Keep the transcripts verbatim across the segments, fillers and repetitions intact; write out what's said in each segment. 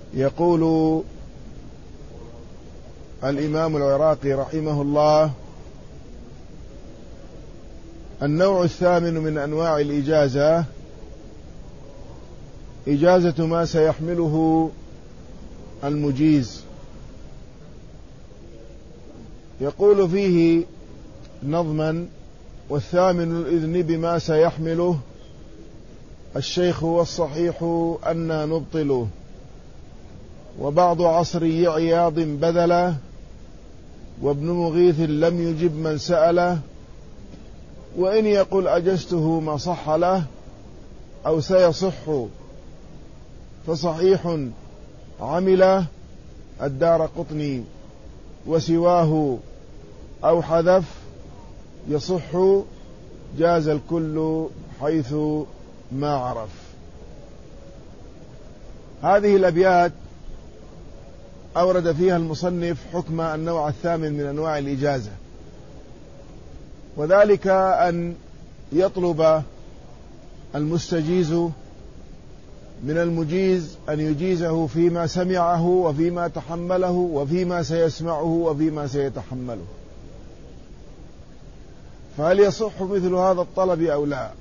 يقول الإمام العراقي رحمه الله: النوع الثامن من أنواع الإجازة إجازة ما سيحمله المجيز. يقول فيه نظما: والثامن الإذن بما سيحمله الشيخ والصحيح أن نبطله، وبعض عصري عياض بذله، وابن مغيث لم يجب من سأله، وإن يقل أجزته ما صح له أو سيصح فصحيح عمله الدارقطني، وسواه أو حذف يصح جاز الكل حيث ما عرف. هذه الأبيات أورد فيها المصنف حكم النوع الثامن من أنواع الإجازة، وذلك أن يطلب المستجيز من المجيز أن يجيزه فيما سمعه وفيما تحمله وفيما سيسمعه وفيما سيتحمله. فهل يصح مثل هذا الطلب أو لا؟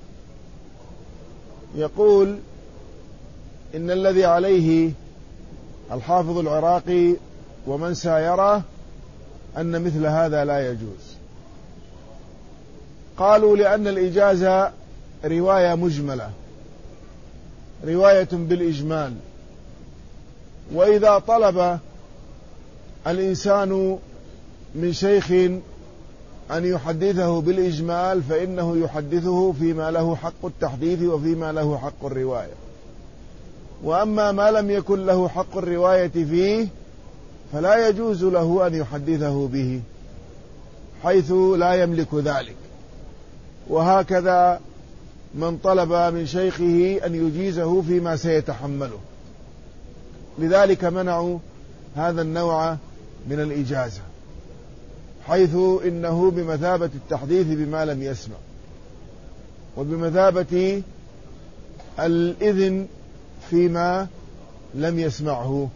يقول: إن الذي عليه الحافظ العراقي ومن سايره أن مثل هذا لا يجوز. قالوا: لأن الإجازة رواية مجملة، رواية بالإجمال، وإذا طلب الإنسان من شيخ أن يحدثه بالإجمال فإنه يحدثه فيما له حق التحديث وفيما له حق الرواية، وأما ما لم يكن له حق الرواية فيه فلا يجوز له أن يحدثه به حيث لا يملك ذلك. وهكذا من طلب من شيخه أن يجيزه فيما سيتحمله، لذلك منعوا هذا النوع من الإجازة، حيث إنه بمثابة التحديث بما لم يسمع، وبمثابة الإذن فيما لم يسمعه.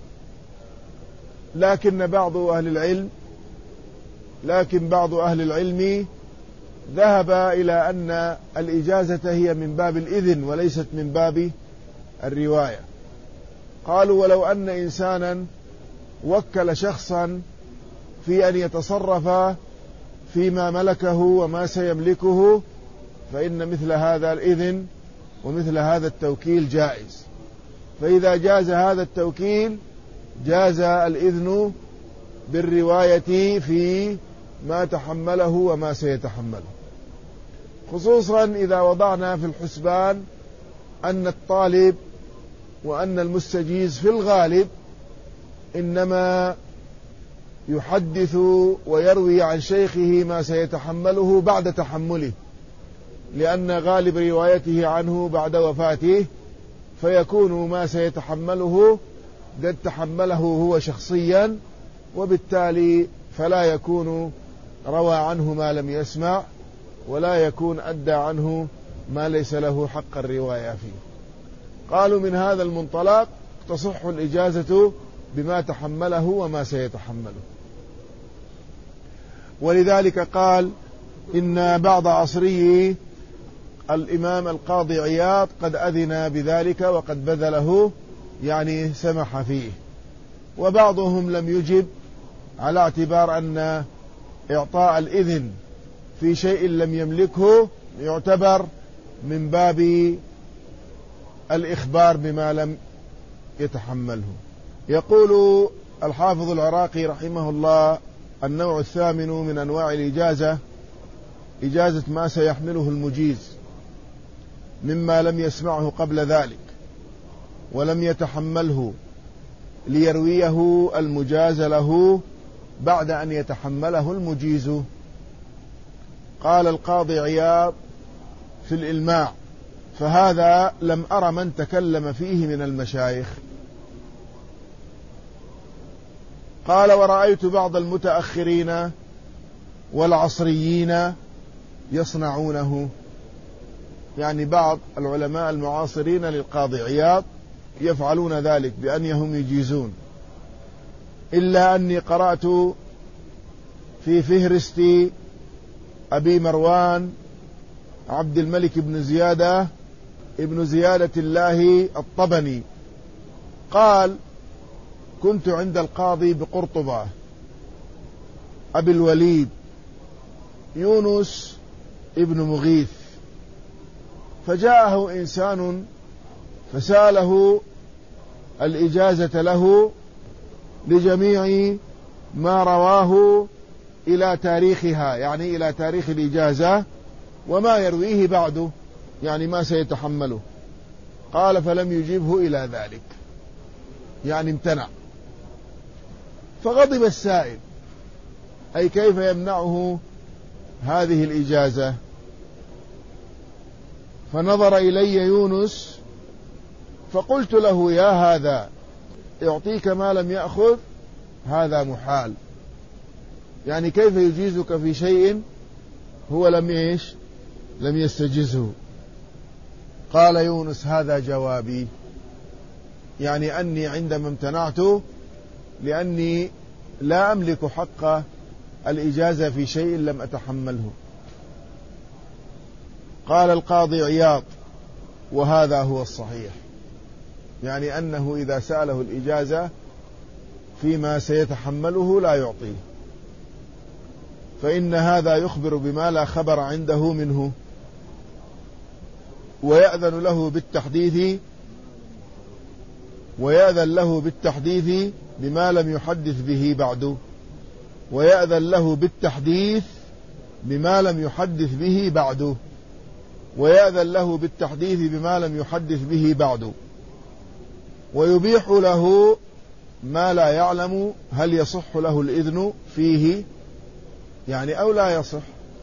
لكن بعض أهل العلم لكن بعض أهل العلم ذهب إلى أن الإجازة هي من باب الإذن وليست من باب الرواية. قالوا: ولو أن إنسانا وكل شخصا في أن يتصرف فيما ملكه وما سيملكه فإن مثل هذا الإذن ومثل هذا التوكيل جائز، فإذا جاز هذا التوكيل جاز الإذن بالرواية في ما تحمله وما سيتحمله، خصوصا إذا وضعنا في الحسبان أن الطالب وأن المستجيز في الغالب إنما يحدث ويروي عن شيخه ما سيتحمله بعد تحمله، لأن غالب روايته عنه بعد وفاته، فيكون ما سيتحمله قد تحمله هو شخصيا، وبالتالي فلا يكون روى عنه ما لم يسمع، ولا يكون أدى عنه ما ليس له حق الرواية فيه. قالوا: من هذا المنطلق تصح الإجازة بما تحمله وما سيتحمله. ولذلك قال إن بعض عصري الإمام القاضي عياض قد أذن بذلك وقد بذله، يعني سمح فيه، وبعضهم لم يجب على اعتبار أن إعطاء الإذن في شيء لم يملكه يعتبر من باب الإخبار بما لم يتحمله. يقول الحافظ العراقي رحمه الله: النوع الثامن من أنواع الإجازة إجازة ما سيحمله المجيز مما لم يسمعه قبل ذلك ولم يتحمله ليرويه المجاز له بعد أن يتحمله المجيز. قال القاضي عياض في الإلماع: فهذا لم أر من تكلم فيه من المشايخ. قال: ورأيت بعض المتأخرين والعصريين يصنعونه، يعني بعض العلماء المعاصرين للقاضي عياض يفعلون ذلك بأنهم يجيزون، إلا أني قرأت في فهرست أبي مروان عبد الملك بن زيادة ابن زيادة الله الطبني قال: كنت عند القاضي بقرطبة أبي الوليد يونس ابن مغيث، فجاءه إنسان فسأله الإجازة له لجميع ما رواه إلى تاريخها، يعني إلى تاريخ الإجازة وما يرويه بعده، يعني ما سيتحمله. قال: فلم يجيبه إلى ذلك، يعني امتنع. فغضب السائل: أي كيف يمنعه هذه الإجازة؟ فنظر إلي يونس فقلت له: يا هذا، يعطيك ما لم يأخذ، هذا محال، يعني كيف يجيزك في شيء هو لم يعيش لم يستجزه. قال يونس: هذا جوابي، يعني أني عندما امتنعت لأني لا أملك حق الإجازة في شيء لم أتحمله. قال القاضي عياض: وهذا هو الصحيح، يعني أنه إذا سأله الإجازة فيما سيتحمله لا يعطيه، فإن هذا يخبر بما لا خبر عنده منه، ويأذن له بالتحديث ويأذن له بالتحديث بما لم يحدث به بعد ويأذن له بالتحديث بما لم يحدث به بعد ويأذن له بالتحديث بما لم يحدث به بعد ويبيح له ما لا يعلم هل يصح له الإذن فيه، يعني أو لا يصح،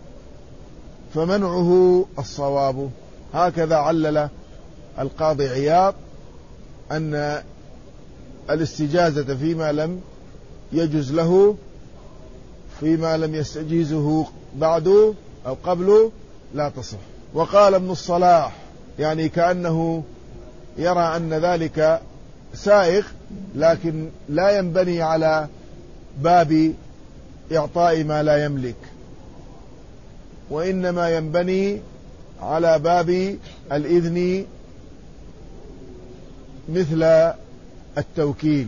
فمنعه الصواب. هكذا علل القاضي عياض أن الاستجازة فيما لم يجز له، فيما لم يستجيزه بعد أو قبل، لا تصح. وقال ابن الصلاح، يعني كأنه يرى أن ذلك سائغ، لكن لا ينبني على باب إعطاء ما لا يملك، وإنما ينبني على باب الإذن مثل التوكيل.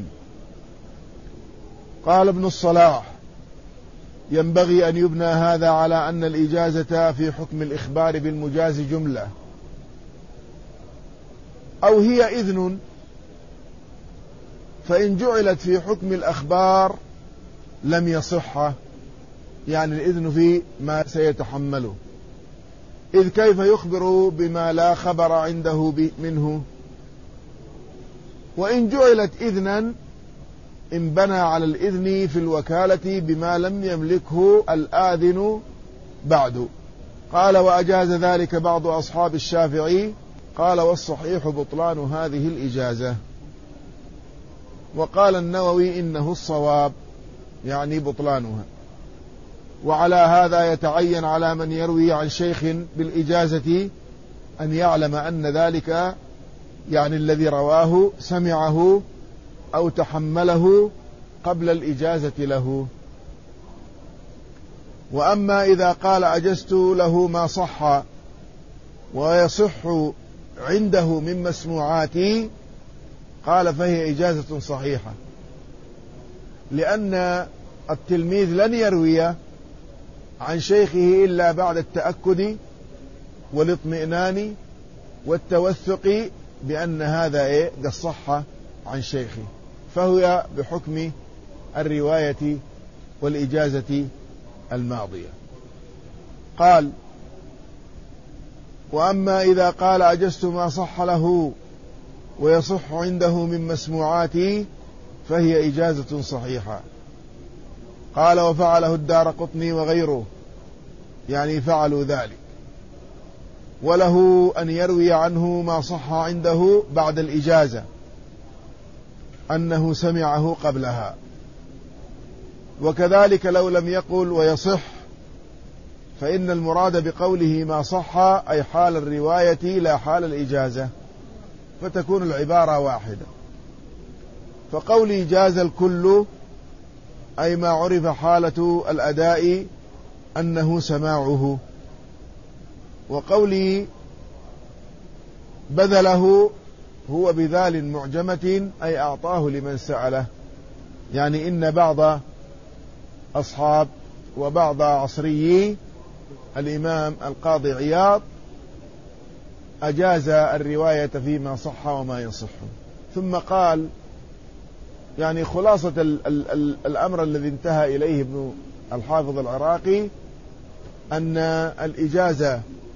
قال ابن الصلاح: ينبغي أن يبنى هذا على أن الإجازة في حكم الإخبار بالمجاز جملة، أو هي إذن، فإن جعلت في حكم الأخبار لم يصح، يعني الإذن في ما سيتحمله، إذ كيف يخبر بما لا خبر عنده منه؟ وإن جعلت إذنا انبنى على الإذن في الوكالة بما لم يملكه الآذن بعد. قال: وأجاز ذلك بعض أصحاب الشافعي. قال: والصحيح بطلان هذه الإجازة. وقال النووي: إنه الصواب، يعني بطلانها. وعلى هذا يتعين على من يروي عن شيخ بالإجازة أن يعلم أن ذلك، يعني الذي رواه، سمعه أو تحمله قبل الإجازة له. وأما إذا قال: أجزت له ما صح ويصح عنده من مسموعاتي، قال: فهي إجازة صحيحة، لأن التلميذ لن يروي عن شيخه إلا بعد التأكد والاطمئنان والتوثق بأن هذا إيه قد صح عن شيخه، فهو بحكم الرواية والإجازة الماضية. قال: وأما إذا قال: أجزت ما صح له ويصح عنده من مسموعاتي، فهي إجازة صحيحة. قال: وفعله الدارقطني وغيره، يعني فعلوا ذلك، وله أن يروي عنه ما صح عنده بعد الإجازة أنه سمعه قبلها. وكذلك لو لم يقل ويصح، فإن المراد بقوله ما صح أي حال الرواية لا حال الإجازة، فتكون العبارة واحدة. فقولي جاز الكل أي ما عرف حالة الأداء أنه سماعه، وقولي بذله هو بذال معجمة أي أعطاه لمن سأله، يعني إن بعض أصحاب وبعض عصريي الإمام القاضي عياض أجاز الرواية فيما صح وما يصح. ثم قال يعني خلاصة ال ال ال الأمر الذي انتهى إليه ابن الحافظ العراقي أن الإجازة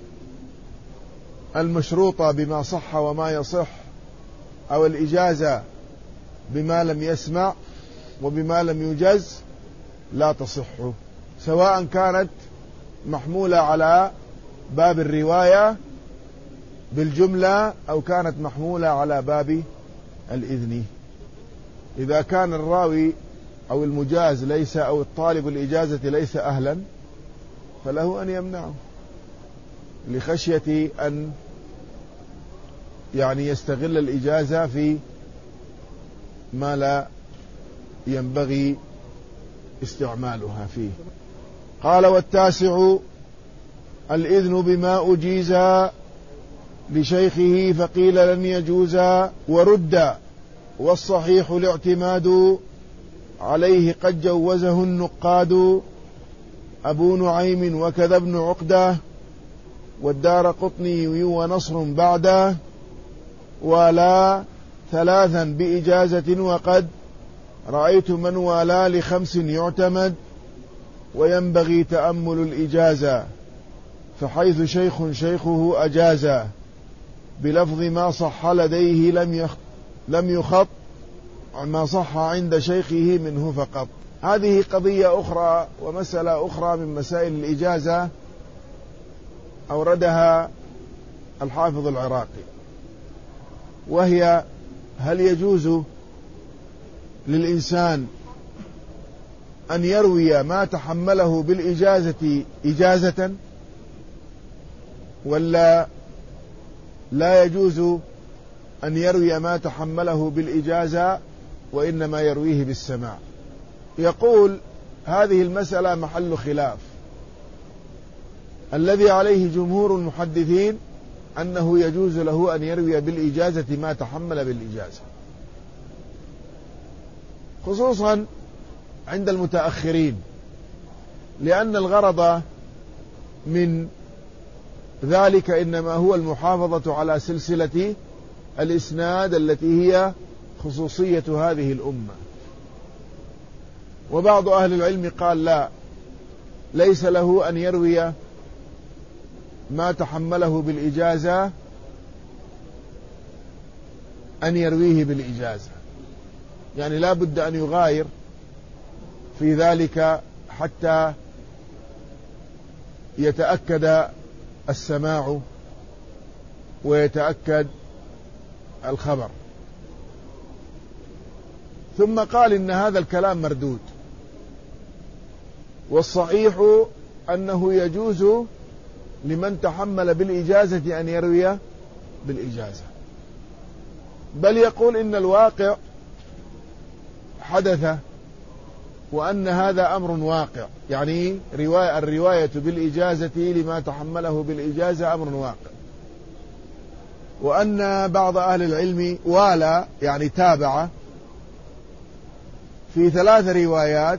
المشروطة بما صح وما يصح أو الإجازة بما لم يسمع وبما لم يجز لا تصح، سواء كانت محمولة على باب الرواية بالجملة أو كانت محمولة على باب الإذن. إذا كان الراوي أو المجاز ليس أو الطالب الإجازة ليس أهلا فله أن يمنعه لخشية أن يعني يستغل الإجازة في ما لا ينبغي استعمالها فيه. قال والتاسع الإذن بما أجيز لشيخه فقيل لن يجوز ورد، والصحيح الاعتماد عليه قد جوزه النقاد أبو نعيم وكذا ابن عقدة والدار قطني ونصر بعده، ولا ثلاثا بإجازة وقد رأيت من والى لخمس يعتمد، وينبغي تأمل الإجازة فحيث شيخ شيخه أجازا بلفظ ما صح لديه لم يخ لم يخط ما صح عند شيخه منه فقط. هذه قضية أخرى ومسألة أخرى من مسائل الإجازة أوردها الحافظ العراقي، وهي هل يجوز للإنسان أن يروي ما تحمله بالإجازة إجازة ولا لا يجوز أن يروي ما تحمله بالإجازة وإنما يرويه بالسماع. يقول هذه المسألة محل خلاف، الذي عليه جمهور المحدثين أنه يجوز له أن يروي بالإجازة ما تحمل بالإجازة، خصوصا عند المتأخرين، لأن الغرض من ذلك إنما هو المحافظة على سلسلة الإسناد التي هي خصوصية هذه الأمة. وبعض أهل العلم قال لا، ليس له أن يروي ما تحمله بالإجازة أن يرويه بالإجازة، يعني لا بد أن يغاير في ذلك حتى يتأكد السماع ويتأكد الخبر. ثم قال إن هذا الكلام مردود، والصحيح أنه يجوز لمن تحمل بالإجازة أن يروي بالإجازة، بل يقول إن الواقع حدث وأن هذا أمر واقع، يعني رواية الرواية بالإجازة لما تحمله بالإجازة أمر واقع، وأن بعض أهل العلم والى يعني تابع في ثلاث روايات،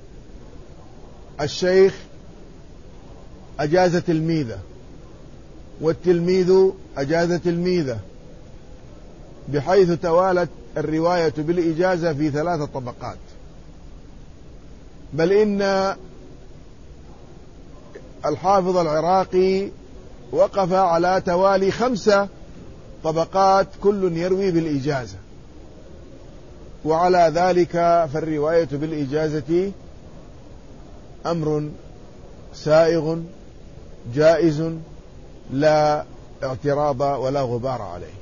الشيخ أجاز تلميذه والتلميذ أجاز تلميذه، بحيث توالت الرواية بالإجازة في ثلاث طبقات. بل إن الحافظ العراقي وقف على توالي خمسة طبقات كل يروي بالإجازة، وعلى ذلك فالرواية بالإجازة أمر سائغ جائز لا اعتراض ولا غبار عليه،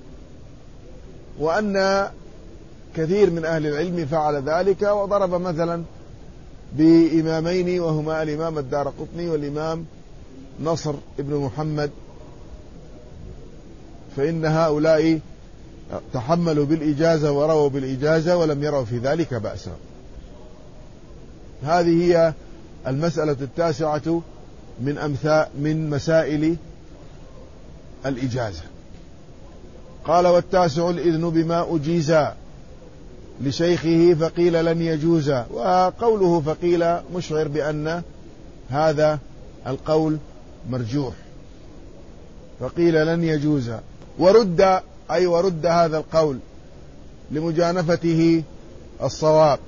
وأن كثير من أهل العلم فعل ذلك، وضرب مثلا بإمامين وهما الإمام الدار قطني والإمام نصر ابن محمد، فإن هؤلاء تحملوا بالإجازة ورووا بالإجازة ولم يروا في ذلك بأسا. هذه هي المسألة التاسعة من أمثال من مسائل الإجازة. قال: والتاسع الإذن بما أجيز لشيخه فقيل لن يجوز. وقوله فقيل مشعر بأن هذا القول مرجوح، فقيل لن يجوز. ورد أي ورد هذا القول لمجانفته الصواب.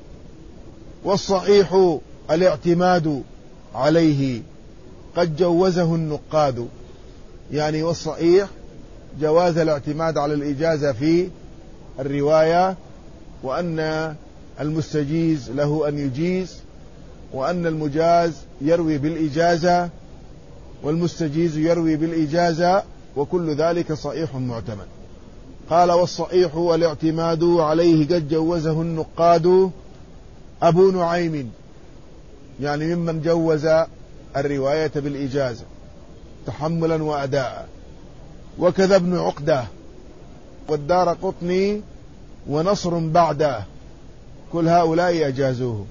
والصحيح الاعتماد عليه قد جوزه النقاد. يعني والصحيح جواز الاعتماد على الإجازة في الرواية، وأن المستجيز له أن يجيز، وأن المجاز يروي بالإجازة والمستجيز يروي بالإجازة، وكل ذلك صحيح معتمد. قال: والصحيح والاعتماد عليه قد جوزه النقاد أبو نعيم، يعني ممن جوز الرواية بالإجازة تحملا وأداء، وكذا ابن عقدة والدارقطني ونصر بعده، كل هؤلاء أجازوه.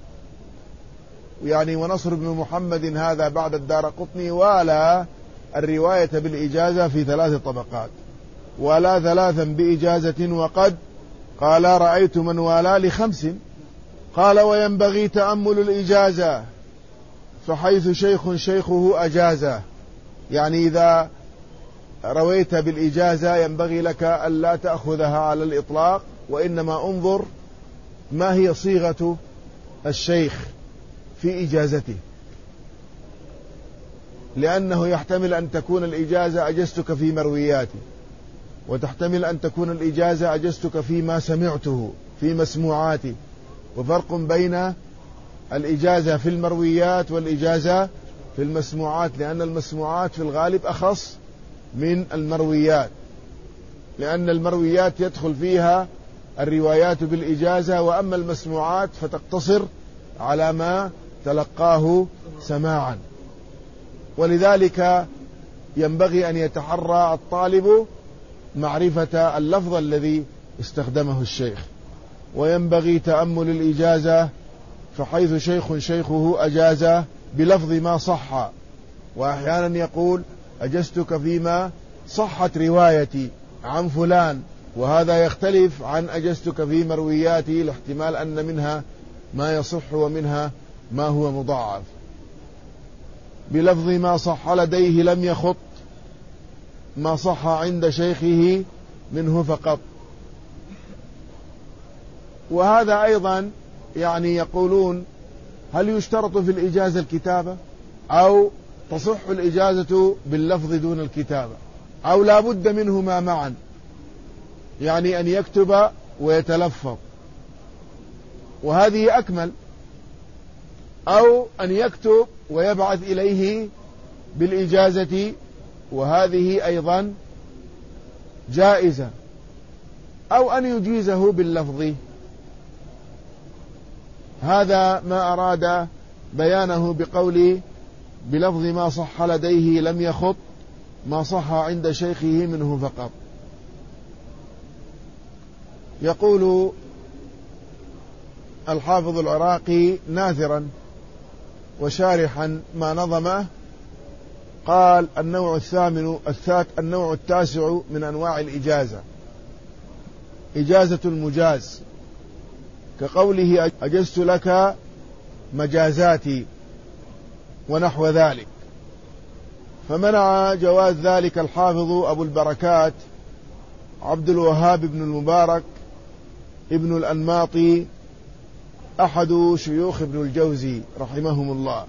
يعني ونصر بن محمد هذا بعد الدارقطني ولا الرواية بالإجازة في ثلاث طبقات، ولا ثلاثا بإجازة وقد قال رأيت من والى لخمس. قال: وينبغي تأمل الإجازة فحيث شيخ شيخه أجازه. يعني إذا رويت بالإجازة ينبغي لك ألا تأخذها على الإطلاق، وإنما انظر ما هي صيغة الشيخ في إجازته، لأنه يحتمل أن تكون الإجازة أجزتك في مروياتي، وتحتمل أن تكون الإجازة أجزتك فيما سمعته في مسموعاتي، وفرق بين الإجازة في المرويات والإجازة في المسموعات، لأن المسموعات في الغالب أخص من المرويات، لأن المرويات يدخل فيها الروايات بالإجازة، وأما المسموعات فتقتصر على ما تلقاه سماعا. ولذلك ينبغي أن يتحرى الطالب معرفة اللفظ الذي استخدمه الشيخ. وينبغي تأمل الإجازة فحيث شيخ شيخه أجازه بلفظ ما صح، وأحيانا يقول أجزتك فيما صحت روايتي عن فلان، وهذا يختلف عن أجزتك في مروياتي، لاحتمال أن منها ما يصح ومنها ما هو مضاعف. بلفظ ما صح لديه لم يخط ما صح عند شيخه منه فقط. وهذا أيضا يعني يقولون: هل يشترط في الإجازة الكتابة، أو تصح الإجازة باللفظ دون الكتابة، أو لا بد منهما معا، يعني أن يكتب ويتلفظ وهذه أكمل، أو أن يكتب ويبعث إليه بالإجازة وهذه أيضا جائزة، أو أن يجيزه باللفظ. هذا ما أراد بيانه بقوله بلفظ ما صح لديه لم يخط ما صح عند شيخه منه فقط. يقول الحافظ العراقي ناثرا وشارحا ما نظمه، قال: النوع الثامن الثات النوع التاسع من أنواع الإجازة إجازة المجاز، كقوله أجزت لك مجازاتي ونحو ذلك. فمنع جواز ذلك الحافظ أبو البركات عبد الوهاب بن المبارك ابن الأنماطي أحد شيوخ ابن الجوزي رحمهم الله،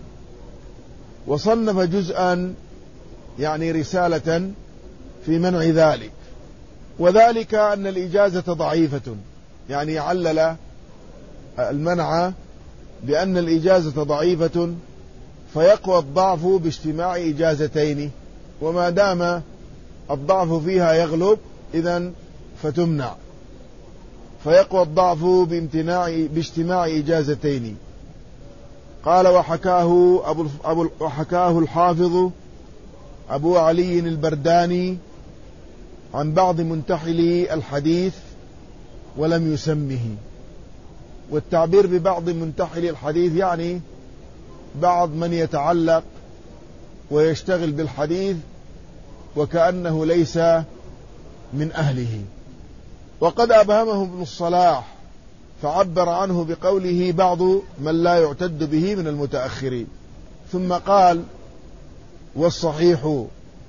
وصنف جزءا يعني رسالة في منع ذلك. وذلك أن الإجازة ضعيفة، يعني علل المنع بأن الإجازة ضعيفة، فيقوى الضعف باجتماع إجازتين، وما دام الضعف فيها يغلب إذن فتمنع، فيقوى الضعف بامتناع باجتماع إجازتين. قال: وحكاه, أبو أبو وحكاه الحافظ أبو علي البرداني عن بعض منتحلي الحديث ولم يسمه. والتعبير ببعض منتحلي الحديث يعني بعض من يتعلق ويشتغل بالحديث وكأنه ليس من أهله. وقد أبهمه ابن الصلاح فعبر عنه بقوله بعض من لا يعتد به من المتأخرين، ثم قال والصحيح.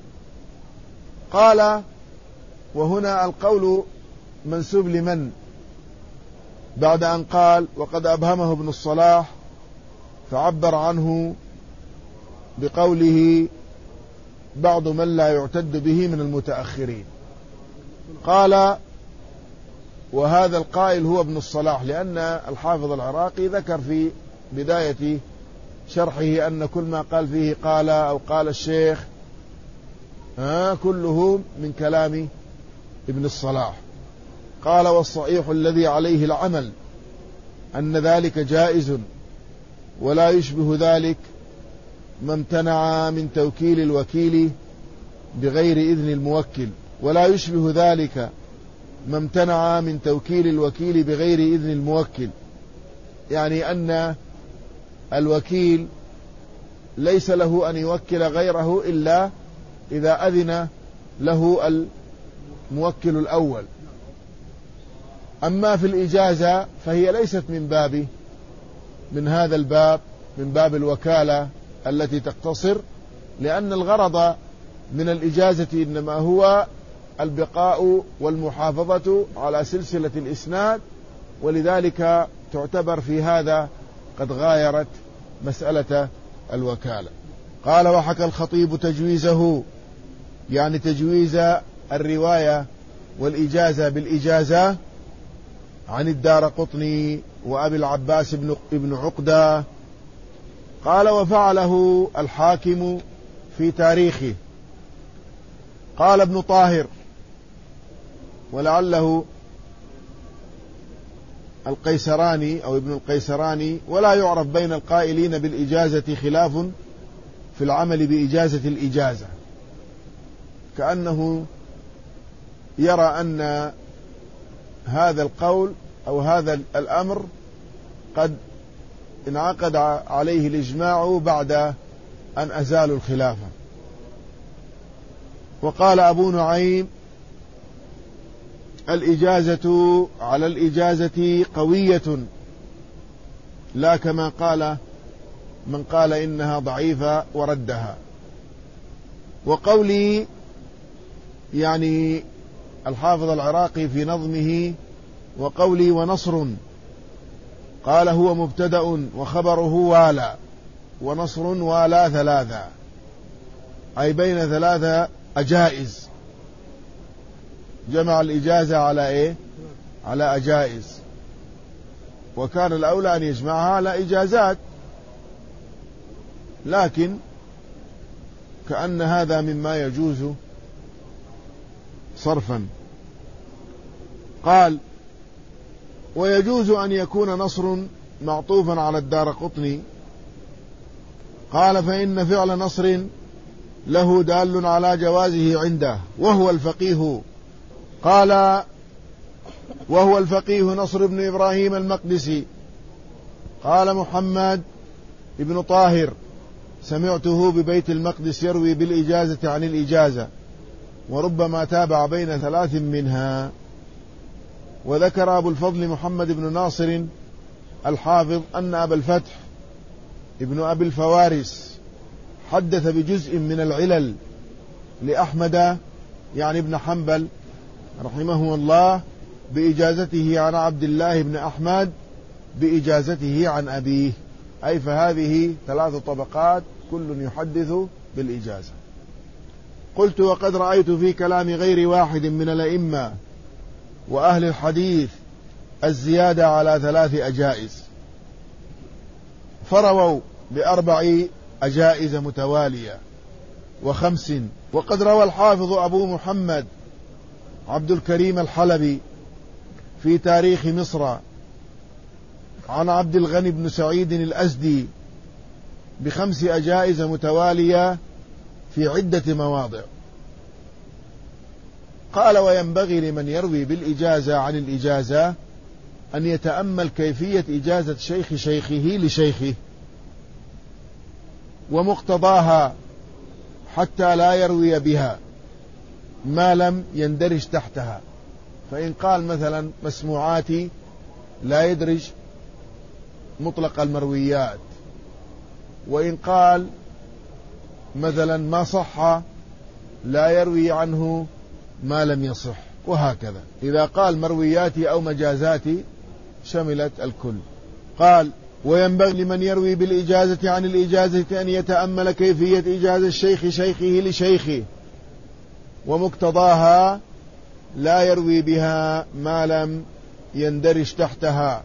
قال وهنا القول منسوب لمن؟ بعد أن قال وقد أبهمه ابن الصلاح فعبر عنه بقوله بعض من لا يعتد به من المتأخرين. قال وهذا القائل هو ابن الصلاح، لأن الحافظ العراقي ذكر في بداية شرحه أن كل ما قال فيه قال أو قال الشيخ آه كله من كلام ابن الصلاح. قال والصحيح الذي عليه العمل أن ذلك جائز، ولا يشبه ذلك ما امتنع من توكيل الوكيل بغير إذن الموكل، ولا يشبه ذلك ما امتنع من توكيل الوكيل بغير إذن الموكل، يعني أن الوكيل ليس له أن يوكل غيره إلا إذا أذن له الموكل الأول. أما في الإجازة فهي ليست من باب من هذا الباب من باب الوكالة التي تقتصر، لأن الغرض من الإجازة إنما هو البقاء والمحافظة على سلسلة الإسناد، ولذلك تعتبر في هذا قد غايرت مسألة الوكالة. قال وحكى الخطيب تجويزه، يعني تجويز الرواية والإجازة بالإجازة عن الدارقطني وأبي العباس بن عقدة. قال وفعله الحاكم في تاريخه. قال ابن طاهر ولعله القيسراني أو ابن القيسراني، ولا يعرف بين القائلين بالإجازة خلاف في العمل بإجازة الإجازة، كأنه يرى أن هذا القول أو هذا الأمر قد انعقد عليه الإجماع بعد أن أزالوا الخلافة. وقال أبو نعيم الإجازة على الإجازة قوية، لا كما قال من قال إنها ضعيفة وردها. وقولي يعني الحافظ العراقي في نظمه وقولي ونصر، قال هو مبتدأ وخبره والى، ونصر والى ثلاثة، أي بين ثلاثة أجائز، جمع الإجازة على إيه؟ على أجائز، وكان الأولى أن يجمعها على إجازات، لكن كأن هذا مما يجوز صرفا. قال ويجوز أن يكون نصر معطوفا على الدارقطني. قال فإن فعل نصر له دال على جوازه عنده وهو الفقيه. قال وهو الفقيه نصر بن إبراهيم المقدسي. قال محمد ابن طاهر سمعته ببيت المقدس يروي بالإجازة عن الإجازة، وربما تابع بين ثلاث منها. وذكر أبو الفضل محمد بن ناصر الحافظ أن أبا الفتح ابن أبي الفوارس حدث بجزء من العلل لأحمد يعني ابن حنبل رحمه الله بإجازته عن عبد الله بن أحمد بإجازته عن أبيه، أي فهذه ثلاث طبقات كل يحدث بالإجازة. قلت وقد رأيت في كلام غير واحد من الأئمة وأهل الحديث الزيادة على ثلاث أجائز، فرووا بأربع أجائز متوالية وخمس. وقد روى الحافظ أبو محمد عبد الكريم الحلبي في تاريخ مصر عن عبد الغني بن سعيد الأزدي بخمس أجائز متوالية في عدة مواضع. قال وينبغي لمن يروي بالإجازة عن الإجازة أن يتأمل كيفية إجازة شيخ شيخه لشيخه ومقتضاها حتى لا يروي بها ما لم يندرج تحتها. فإن قال مثلا مسموعاتي لا يدرج مطلق المرويات، وإن قال مثلا ما صح لا يروي عنه ما لم يصح، وهكذا. إذا قال مروياتي أو مجازاتي شملت الكل. قال وينبغي لمن يروي بالإجازة عن الإجازة أن يتأمل كيفية إجازة الشيخ شيخه لشيخه ومقتضاها لا يروي بها ما لم يندرج تحتها،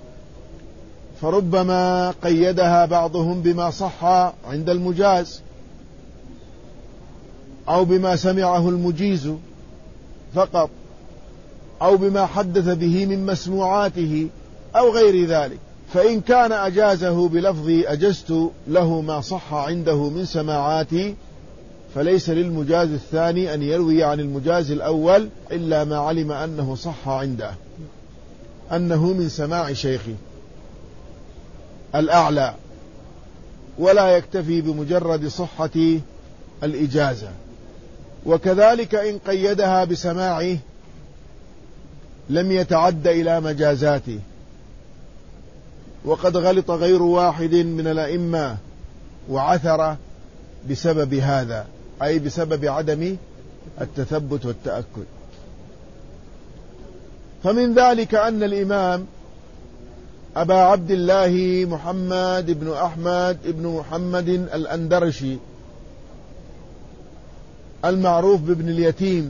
فربما قيدها بعضهم بما صح عند المجاز أو بما سمعه المجيز فقط، أو بما حدث به من مسموعاته أو غير ذلك. فإن كان أجازه بلفظ أجزت له ما صح عنده من سماعاتي فليس للمجاز الثاني أن يروي عن المجاز الأول إلا ما علم أنه صح عنده، أنه من سماع شيخي الأعلى، ولا يكتفي بمجرد صحة الإجازة. وكذلك إن قيدها بسماعه لم يتعد إلى مجازاته. وقد غلط غير واحد من الأئمة وعثر بسبب هذا، أي بسبب عدم التثبت والتأكد. فمن ذلك أن الإمام أبا عبد الله محمد بن أحمد بن محمد الأندرشي المعروف بابن اليتيم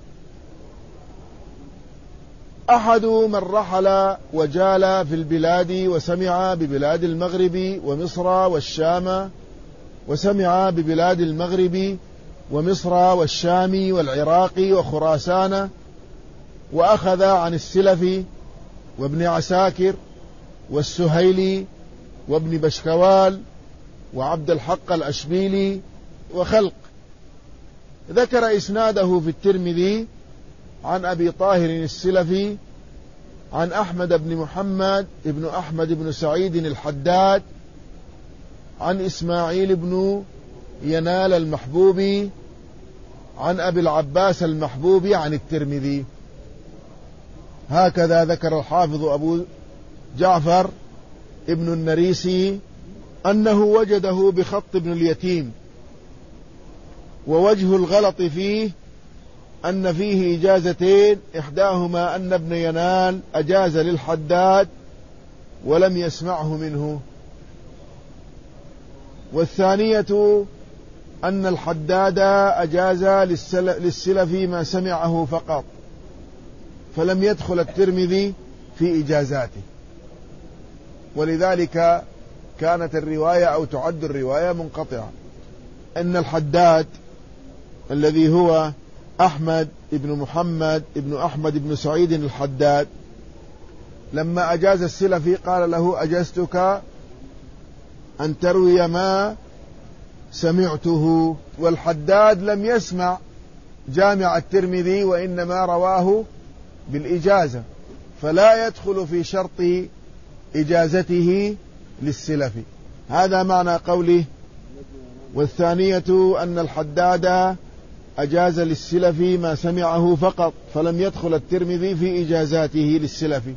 أحد من رحل وجال في البلاد وسمع ببلاد المغرب ومصر والشام، وسمع ببلاد المغرب ومصر والشام والعراق وخراسان، وأخذ عن السلفي وابن عساكر والسهيلي وابن بشكوال وعبد الحق الأشبيلي وخلق. ذكر إسناده في الترمذي عن أبي طاهر السلفي عن أحمد بن محمد بن أحمد بن سعيد الحداد عن إسماعيل بن ينال المحبوبي عن أبي العباس المحبوبي عن الترمذي. هكذا ذكر الحافظ أبو جعفر ابن النريسي أنه وجده بخط ابن اليتيم، ووجه الغلط فيه أن فيه إجازتين، إحداهما أن ابن ينال أجاز للحداد ولم يسمعه منه، والثانية أن الحداد أجاز للسلفي ما سمعه فقط، فلم يدخل الترمذي في إجازاته. ولذلك كانت الرواية أو تعد الرواية منقطعة. أن الحداد الذي هو أحمد ابن محمد ابن أحمد ابن سعيد الحداد لما أجاز السلفي قال له أجزتك أن تروي ما سمعته، والحداد لم يسمع جامع الترمذي وإنما رواه بالإجازة، فلا يدخل في شرط إجازته للسلفي. هذا معنى قوله والثانية أن الحداد أجاز للسلفي ما سمعه فقط، فلم يدخل الترمذي في إجازاته للسلفي.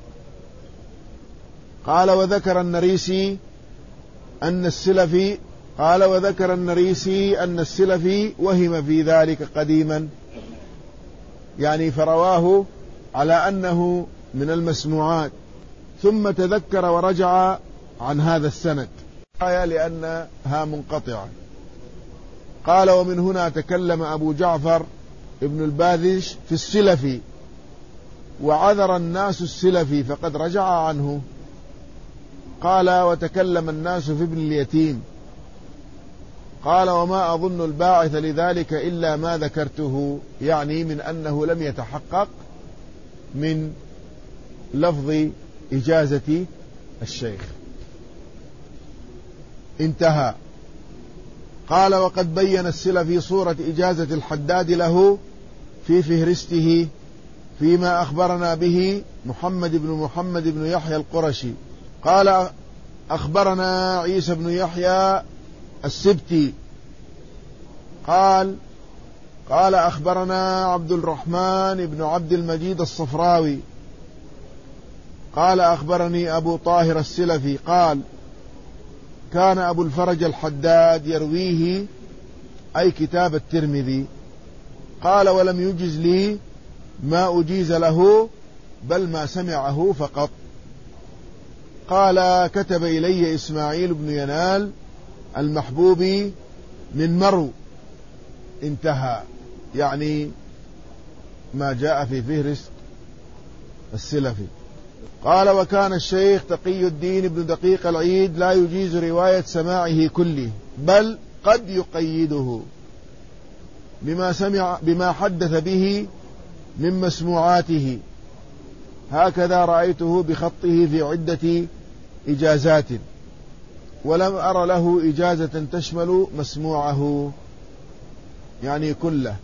قال وذكر النريسي أن السلفي قال وذكر النريسي أن السلفي وهم في ذلك قديما، يعني فرواه على أنه من المسموعات، ثم تذكر ورجع عن هذا السند لأنها منقطعة. قال ومن هنا تكلم أبو جعفر ابن الباذش في السلفي وعذر الناس السلفي فقد رجع عنه. قال وتكلم الناس في ابن اليتيم. قال وما أظن الباعث لذلك إلا ما ذكرته، يعني من أنه لم يتحقق من لفظ إجازة الشيخ. انتهى. قال وقد بين السلفي صورة إجازة الحداد له في فهرسته فيما أخبرنا به محمد بن محمد بن يحيى القرشي قال أخبرنا عيسى بن يحيى السبتي قال قال أخبرنا عبد الرحمن بن عبد المجيد الصفراوي قال أخبرني أبو طاهر السلفي قال كان أبو الفرج الحداد يرويه أي كتاب الترمذي قال ولم يجز لي ما أجيز له بل ما سمعه فقط. قال كتب إلي إسماعيل بن ينال المحبوبي من مرو انتهى، يعني ما جاء في فهرس السلفي. قال وكان الشيخ تقي الدين بن دقيق العيد لا يجيز رواية سماعه كله بل قد يقيده بما سمع بما حدث به من مسموعاته، هكذا رأيته بخطه في عدة إجازات ولم أر له إجازة تشمل مسموعه يعني كله،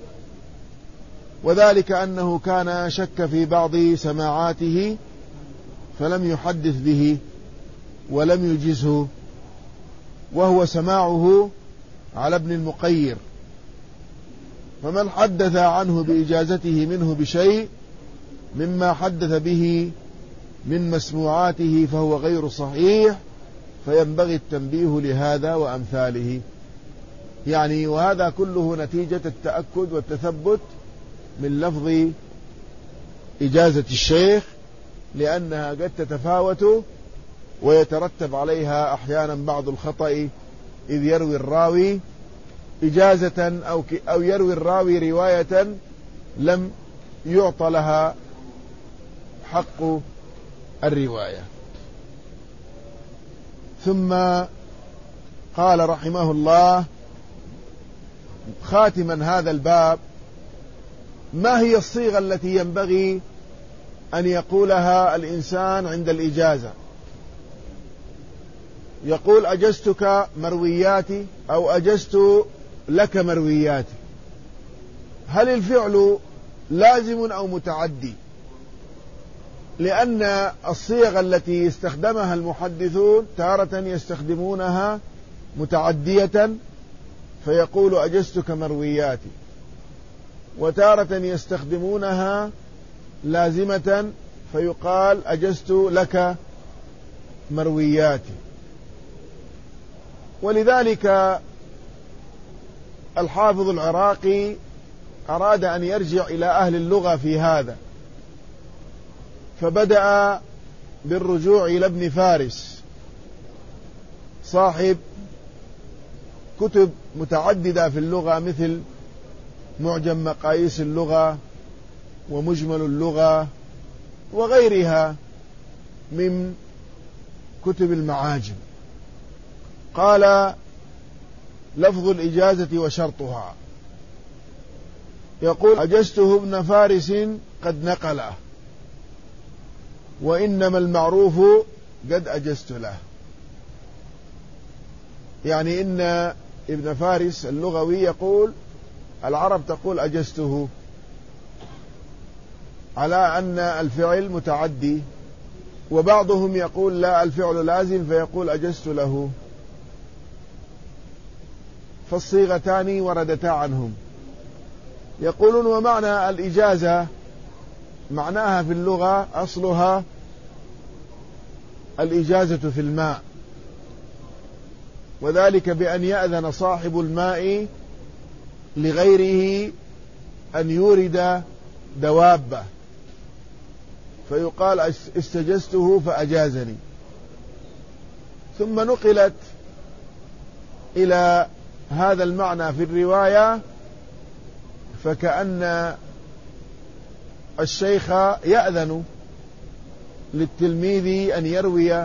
وذلك أنه كان شك في بعض سماعاته فلم يحدث به ولم يجزه، وهو سماعه على ابن المقير، فمن حدث عنه بإجازته منه بشيء مما حدث به من مسموعاته فهو غير صحيح، فينبغي التنبيه لهذا وأمثاله. يعني وهذا كله نتيجة التأكد والتثبت من لفظ إجازة الشيخ، لأنها قد تتفاوت ويترتب عليها أحيانا بعض الخطأ، إذ يروي الراوي إجازة أو, أو يروي الراوي رواية لم يعطى لها حق الرواية. ثم قال رحمه الله خاتما هذا الباب: ما هي الصيغة التي ينبغي أن يقولها الإنسان عند الإجازة؟ يقول أجزتك مروياتي أو أجزت لك مروياتي. هل الفعل لازم أو متعدي؟ لأن الصيغ التي استخدمها المحدثون تارة يستخدمونها متعدية فيقول أجزتك مروياتي، وتارة يستخدمونها لازمة فيقال أجزت لك مروياتي. ولذلك الحافظ العراقي أراد أن يرجع إلى أهل اللغة في هذا، فبدأ بالرجوع إلى ابن فارس صاحب كتب متعددة في اللغة مثل معجم مقاييس اللغة ومجمل اللغة وغيرها من كتب المعاجم. قال لفظ الإجازة وشرطها، يقول أجزته ابن فارس قد نقله، وإنما المعروف قد أجزت له. يعني إن ابن فارس اللغوي يقول العرب تقول أجزته على أن الفعل متعدي، وبعضهم يقول لا الفعل لازم فيقول أجزت له، فالصيغتان وردتا عنهم. يقولون ومعنى الإجازة معناها في اللغة أصلها الإجازة في الماء، وذلك بأن يأذن صاحب الماء لغيره أن يورد دوابة فيقال استجزته فأجازني. ثم نقلت إلى هذا المعنى في الرواية، فكأن الشيخ يأذن للتلميذ أن يروي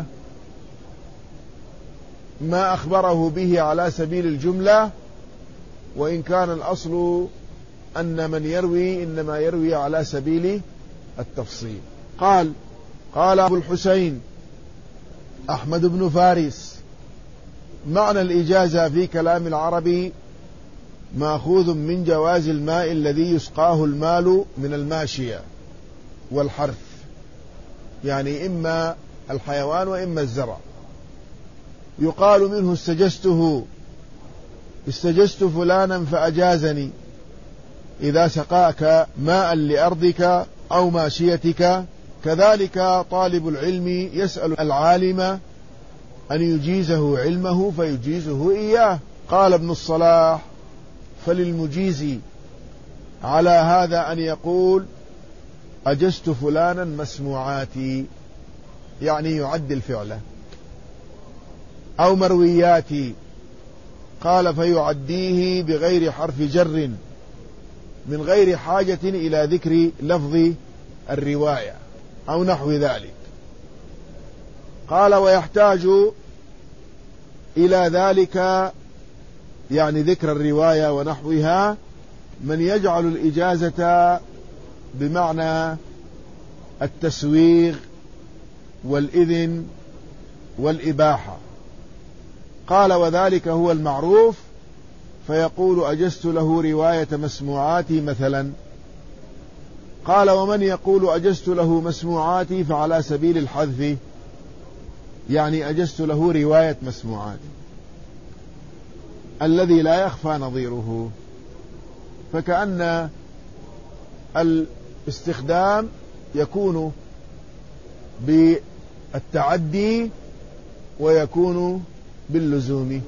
ما أخبره به على سبيل الجملة، وإن كان الأصل أن من يروي إنما يروي على سبيل التفصيل. قال قال أبو الحسين أحمد بن فارس: معنى الإجازة في كلام العربي مأخوذ من جواز الماء الذي يسقاه المال من الماشية والحرث، يعني إما الحيوان وإما الزرع. يقال منه استجزته استجزت فلانا فأجازني، إذا سقاك ماء لأرضك أو ماشيتك. كذلك طالب العلم يسأل العالم أن يجيزه علمه فيجيزه إياه. قال ابن الصلاح: فللمجيز على هذا أن يقول أجزت فلانا مسموعاتي، يعني يعدل فعله، أو مروياتي، قال فيعديه بغير حرف جر من غير حاجة إلى ذكر لفظ الرواية أو نحو ذلك. قال ويحتاج إلى ذلك، يعني ذكر الرواية ونحوها، من يجعل الإجازة بمعنى التسويغ والإذن والإباحة. قال وذلك هو المعروف، فيقول أجزت له رواية مسموعاتي مثلا. قال ومن يقول أجزت له مسموعاتي فعلى سبيل الحذف، يعني أجزت له رواية مسموعاتي، الذي لا يخفى نظيره. فكأن الاستخدام يكون بالتعدي ويكون باللزوم.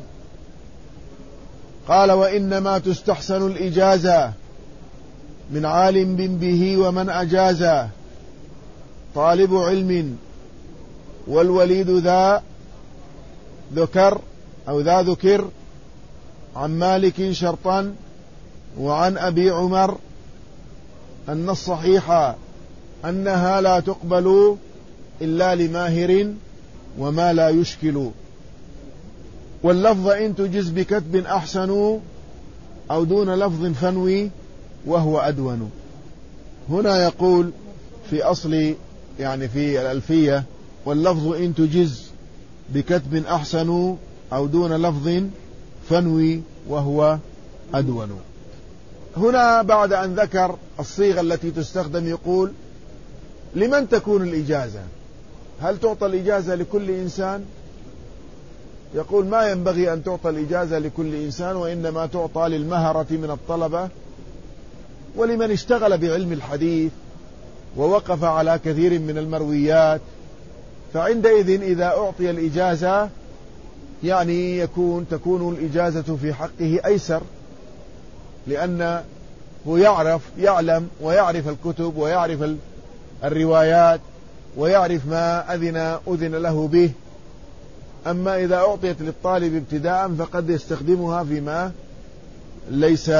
قال وإنما تستحسن الإجازة من عالم به ومن أجاز، طالب علم والوليد ذا ذكر أو ذا ذكر، عن مالك شرطا وعن أبي عمر، أن الصحيح أنها لا تقبل إلا لماهر وما لا يشكل. واللفظ إن تجز بكتب أحسن أو دون لفظ فنوي وهو أدون. هنا يقول في أصل يعني في الألفية: واللفظ إن تجز بكتب أحسن أو دون لفظ فنوي وهو أدون. هنا بعد أن ذكر الصيغة التي تستخدم يقول: لمن تكون الإجازة؟ هل تعطى الإجازة لكل إنسان؟ يقول: ما ينبغي أن تعطى الإجازة لكل إنسان، وإنما تعطى للمهرة من الطلبة ولمن اشتغل بعلم الحديث ووقف على كثير من المرويات. فعندئذ إذا أعطي الإجازة يعني يكون تكون الإجازة في حقه أيسر، لأنه يعرف يعلم ويعرف الكتب ويعرف الروايات ويعرف ما أذن أذن له به. أما إذا أعطيت للطالب ابتداء فقد يستخدمها فيما ليس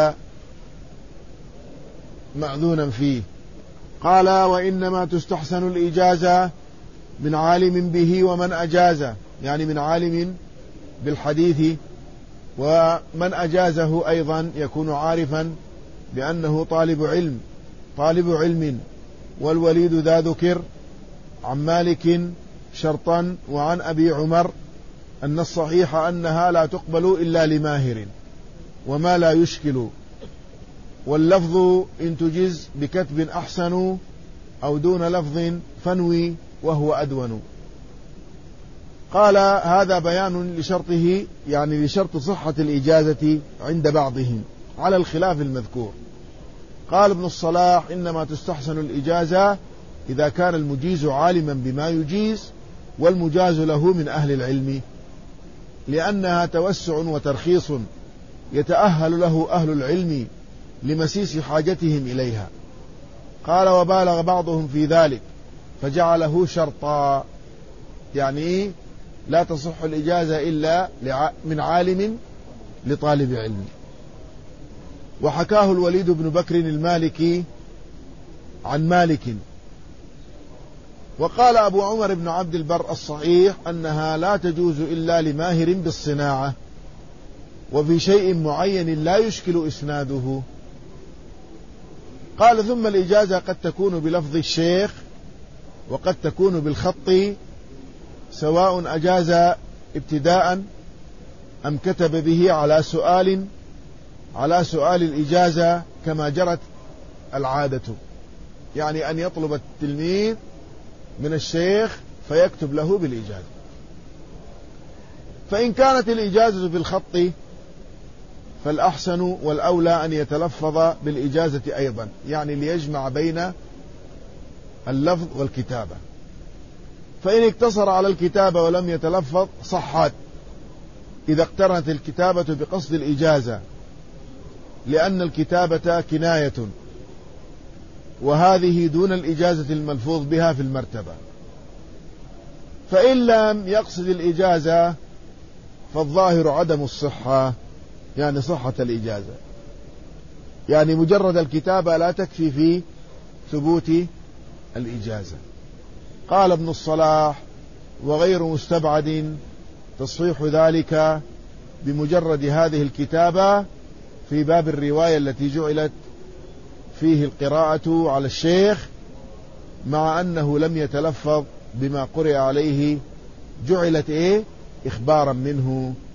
مأذونا فيه. قال وإنما تستحسن الإجازة من عالم به ومن أجاز، يعني من عالم بالحديث، ومن أجازه أيضا يكون عارفا بأنه طالب علم طالب علم والوليد ذا ذكر، عن مالك شرطا وعن أبي عمر، أن الصحيح أنها لا تقبل إلا لماهر وما لا يشكل. واللفظ إن تجز بكتب أحسن أو دون لفظ فنوي وهو أدون. قال هذا بيان لشرطه، يعني لشرط صحة الإجازة عند بعضهم على الخلاف المذكور. قال ابن الصلاح: إنما تستحسن الإجازة إذا كان المجيز عالما بما يجيز والمجاز له من أهل العلم، لأنها توسع وترخيص يتأهل له أهل العلم لمسيس حاجتهم إليها. قال وبالغ بعضهم في ذلك فجعله شرطا، يعني لا تصح الإجازة إلا من عالم لطالب علم. وحكاه الوليد بن بكر المالكي عن مالك. وقال أبو عمر بن عبد البر: الصحيح أنها لا تجوز إلا لماهر بالصناعة وفي شيء معين لا يشكل إسناده. قال ثم الإجازة قد تكون بلفظ الشيخ وقد تكون بالخط، سواء أجاز ابتداء أم كتب به على سؤال على سؤال الإجازة كما جرت العادة، يعني أن يطلب التلميذ من الشيخ فيكتب له بالإجازة. فإن كانت الإجازة بالخط فالأحسن والأولى أن يتلفظ بالإجازة أيضا، يعني ليجمع بين اللفظ والكتابة. فإن اقتصر على الكتابة ولم يتلفظ صحت إذا اقترنت الكتابة بقصد الإجازة، لأن الكتابة كناية، وهذه دون الإجازة الملفوظ بها في المرتبة. فإن لم يقصد الإجازة فالظاهر عدم الصحة، يعني صحة الإجازة، يعني مجرد الكتابة لا تكفي في ثبوت الإجازة. قال ابن الصلاح: وغير مستبعد تصحيح ذلك بمجرد هذه الكتابة في باب الرواية التي جعلت فيه القراءة على الشيخ مع أنه لم يتلفظ بما قرئ عليه، جعلت إيه؟ إخبارا منه